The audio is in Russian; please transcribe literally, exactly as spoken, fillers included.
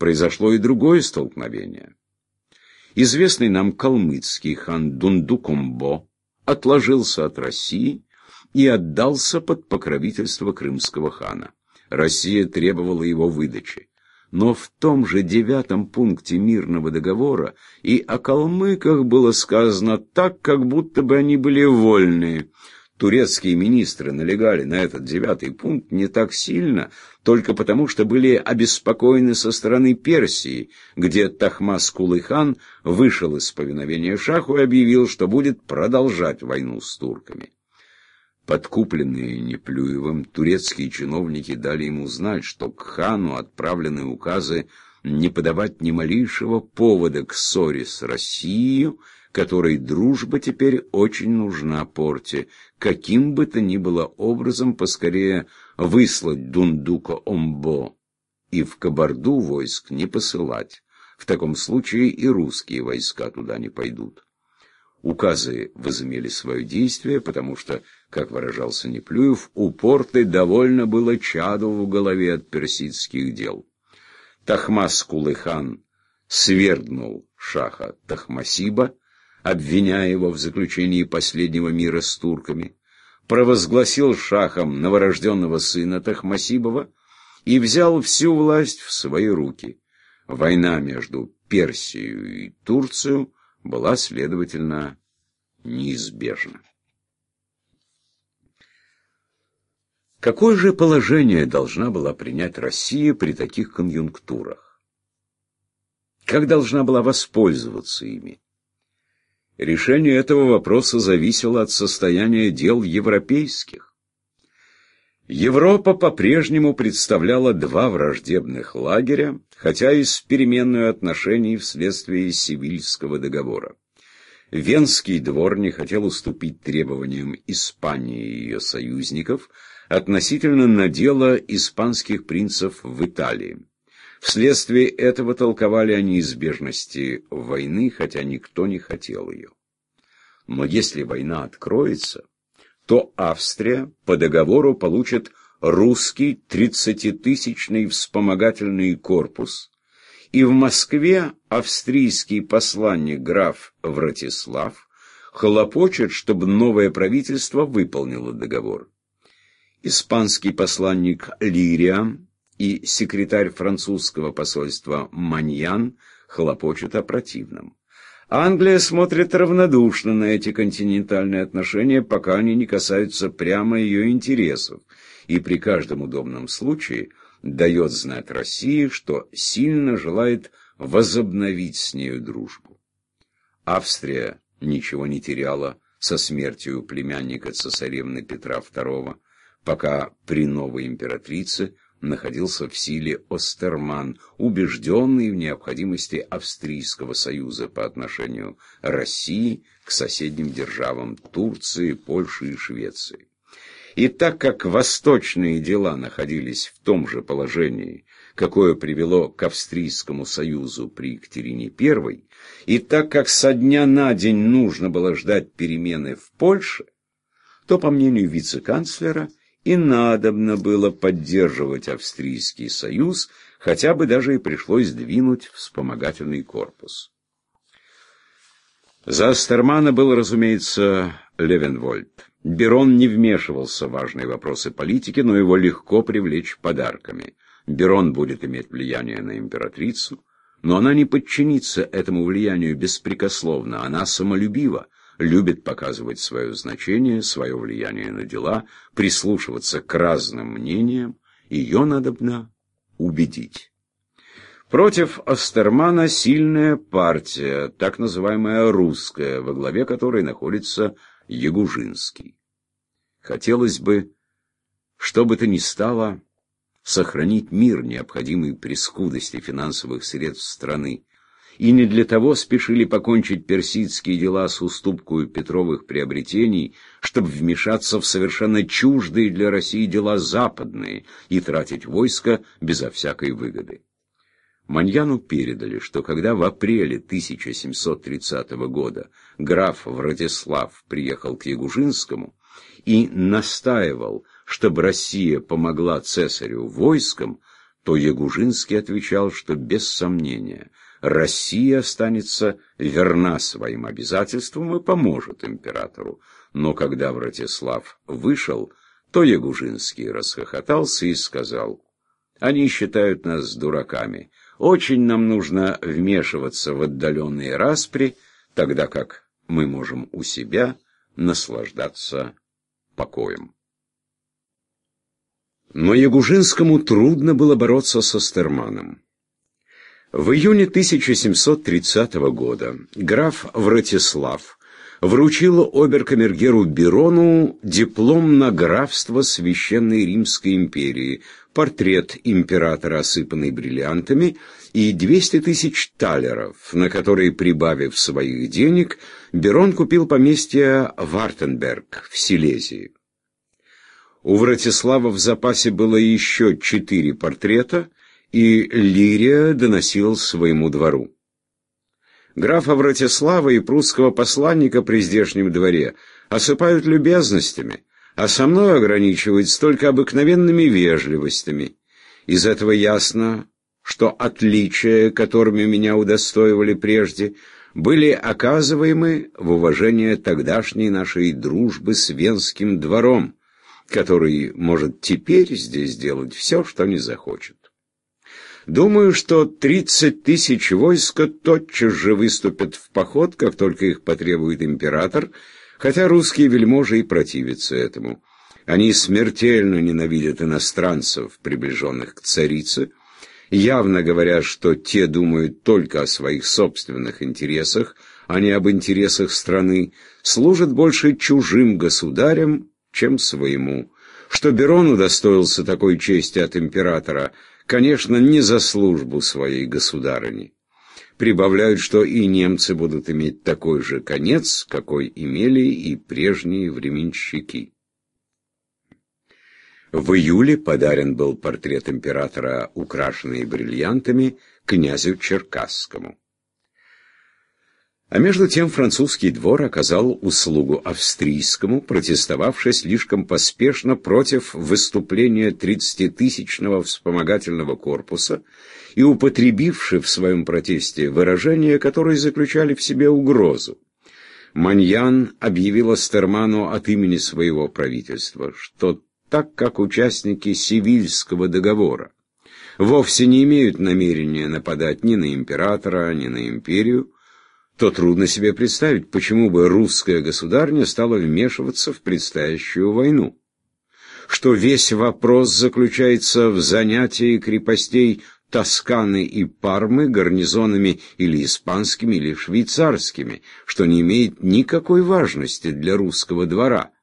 произошло и другое столкновение. Известный нам калмыцкий хан Дундукомбо отложился от России и отдался под покровительство крымского хана. Россия требовала его выдачи. Но в том же девятом пункте мирного договора и о калмыках было сказано так, как будто бы они были вольные. Турецкие министры налегали на этот девятый пункт не так сильно, только потому, что были обеспокоены со стороны Персии, где Тахмас Кулый-хан вышел из повиновения шаху и объявил, что будет продолжать войну с турками. Подкупленные Неплюевым, турецкие чиновники дали ему знать, что к хану отправлены указы не подавать ни малейшего повода к ссоре с Россией, которой дружба теперь очень нужна Порте, каким бы то ни было образом поскорее выслать Дундука-Омбо и в Кабарду войск не посылать. В таком случае и русские войска туда не пойдут. Указы возымели свое действие, потому что, как выражался Неплюев, у Порты довольно было чаду в голове от персидских дел. Тахмас Кулый-хан свергнул шаха Тахмасиба, обвиняя его в заключении последнего мира с турками, провозгласил шахом новорожденного сына Тахмасибова и взял всю власть в свои руки. Война между Персией и Турцией была, следовательно, неизбежна. Какое же положение должна была принять Россия при таких конъюнктурах? Как должна была воспользоваться ими? Решение этого вопроса зависело от состояния дел европейских. Европа по-прежнему представляла два враждебных лагеря, хотя и с переменной отношений вследствие Севильского договора. Венский двор не хотел уступить требованиям Испании и ее союзников относительно надела испанских принцев в Италии. Вследствие этого толковали о неизбежности войны, хотя никто не хотел ее. Но если война откроется, то Австрия по договору получит русский тридцатитысячный вспомогательный корпус, и в Москве австрийский посланник граф Вратислав хлопочет, чтобы новое правительство выполнило договор. Испанский посланник Лирия и секретарь французского посольства Маньян хлопочут о противном. Англия смотрит равнодушно на эти континентальные отношения, пока они не касаются прямо ее интересов, и при каждом удобном случае дает знать России, что сильно желает возобновить с нею дружбу. Австрия ничего не теряла со смертью племянника цесаревны Петра второго, пока при новой императрице находился в силе Остерман, убежденный в необходимости австрийского союза по отношению России к соседним державам Турции, Польши и Швеции. И так как восточные дела находились в том же положении, какое привело к австрийскому союзу при Екатерине Первой, и так как со дня на день нужно было ждать перемены в Польше, то, по мнению вице-канцлера, и надобно было поддерживать австрийский союз, хотя бы даже и пришлось двинуть вспомогательный корпус. За Остермана был, разумеется, Левенвольд. Берон не вмешивался в важные вопросы политики, но его легко привлечь подарками. Берон будет иметь влияние на императрицу, но она не подчинится этому влиянию беспрекословно, она самолюбива, любит показывать свое значение, свое влияние на дела, прислушиваться к разным мнениям, ее надобно убедить. Против Остермана сильная партия, так называемая русская, во главе которой находится Ягужинский. Хотелось бы, что бы то ни стало, сохранить мир, необходимый при скудости финансовых средств страны, и не для того спешили покончить персидские дела с уступкой Петровых приобретений, чтобы вмешаться в совершенно чуждые для России дела западные и тратить войско безо всякой выгоды. Маньяну передали, что когда в апреле тысяча семьсот тридцатого года граф Вратислав приехал к Ягужинскому и настаивал, чтобы Россия помогла цесарю войском, то Ягужинский отвечал, что без сомнения Россия останется верна своим обязательствам и поможет императору. Но когда Вратислав вышел, то Ягужинский расхохотался и сказал: «Они считают нас дураками. Очень нам нужно вмешиваться в отдаленные распри, тогда как мы можем у себя наслаждаться покоем». Но Ягужинскому трудно было бороться со Стерманом. В июне тысяча семьсот тридцатого года граф Вратислав вручил обер-камергеру Бирону диплом на графство Священной Римской империи, портрет императора, осыпанный бриллиантами, и двести тысяч талеров, на которые, прибавив своих денег, Бирон купил поместье Вартенберг в Силезии. У Вратислава в запасе было еще четыре портрета, и Лирия доносил своему двору. Графа Вратислава и прусского посланника при здешнем дворе осыпают любезностями, а со мной ограничиваются только обыкновенными вежливостями. Из этого ясно, что отличия, которыми меня удостоивали прежде, были оказываемы в уважение тогдашней нашей дружбы с Венским двором, который может теперь здесь делать все, что не захочет. Думаю, что тридцать тысяч войска тотчас же выступят в поход, как только их потребует император, хотя русские вельможи и противятся этому. Они смертельно ненавидят иностранцев, приближенных к царице, явно говоря, что те думают только о своих собственных интересах, а не об интересах страны, служат больше чужим государям, чем своему. Что Бирон удостоился такой чести от императора, конечно, не за службу своей государыни. Прибавляют, что и немцы будут иметь такой же конец, какой имели и прежние временщики. В июле подарен был портрет императора, украшенный бриллиантами, князю Черкасскому. А между тем французский двор оказал услугу австрийскому, протестовавший слишком поспешно против выступления тридцатитысячного вспомогательного корпуса и употребивший в своем протесте выражения, которые заключали в себе угрозу. Маньян объявил Стерману от имени своего правительства, что так как участники Севильского договора вовсе не имеют намерения нападать ни на императора, ни на империю, то трудно себе представить, почему бы русская государня стала вмешиваться в предстоящую войну. Что весь вопрос заключается в занятии крепостей Тосканы и Пармы гарнизонами или испанскими, или швейцарскими, что не имеет никакой важности для русского двора,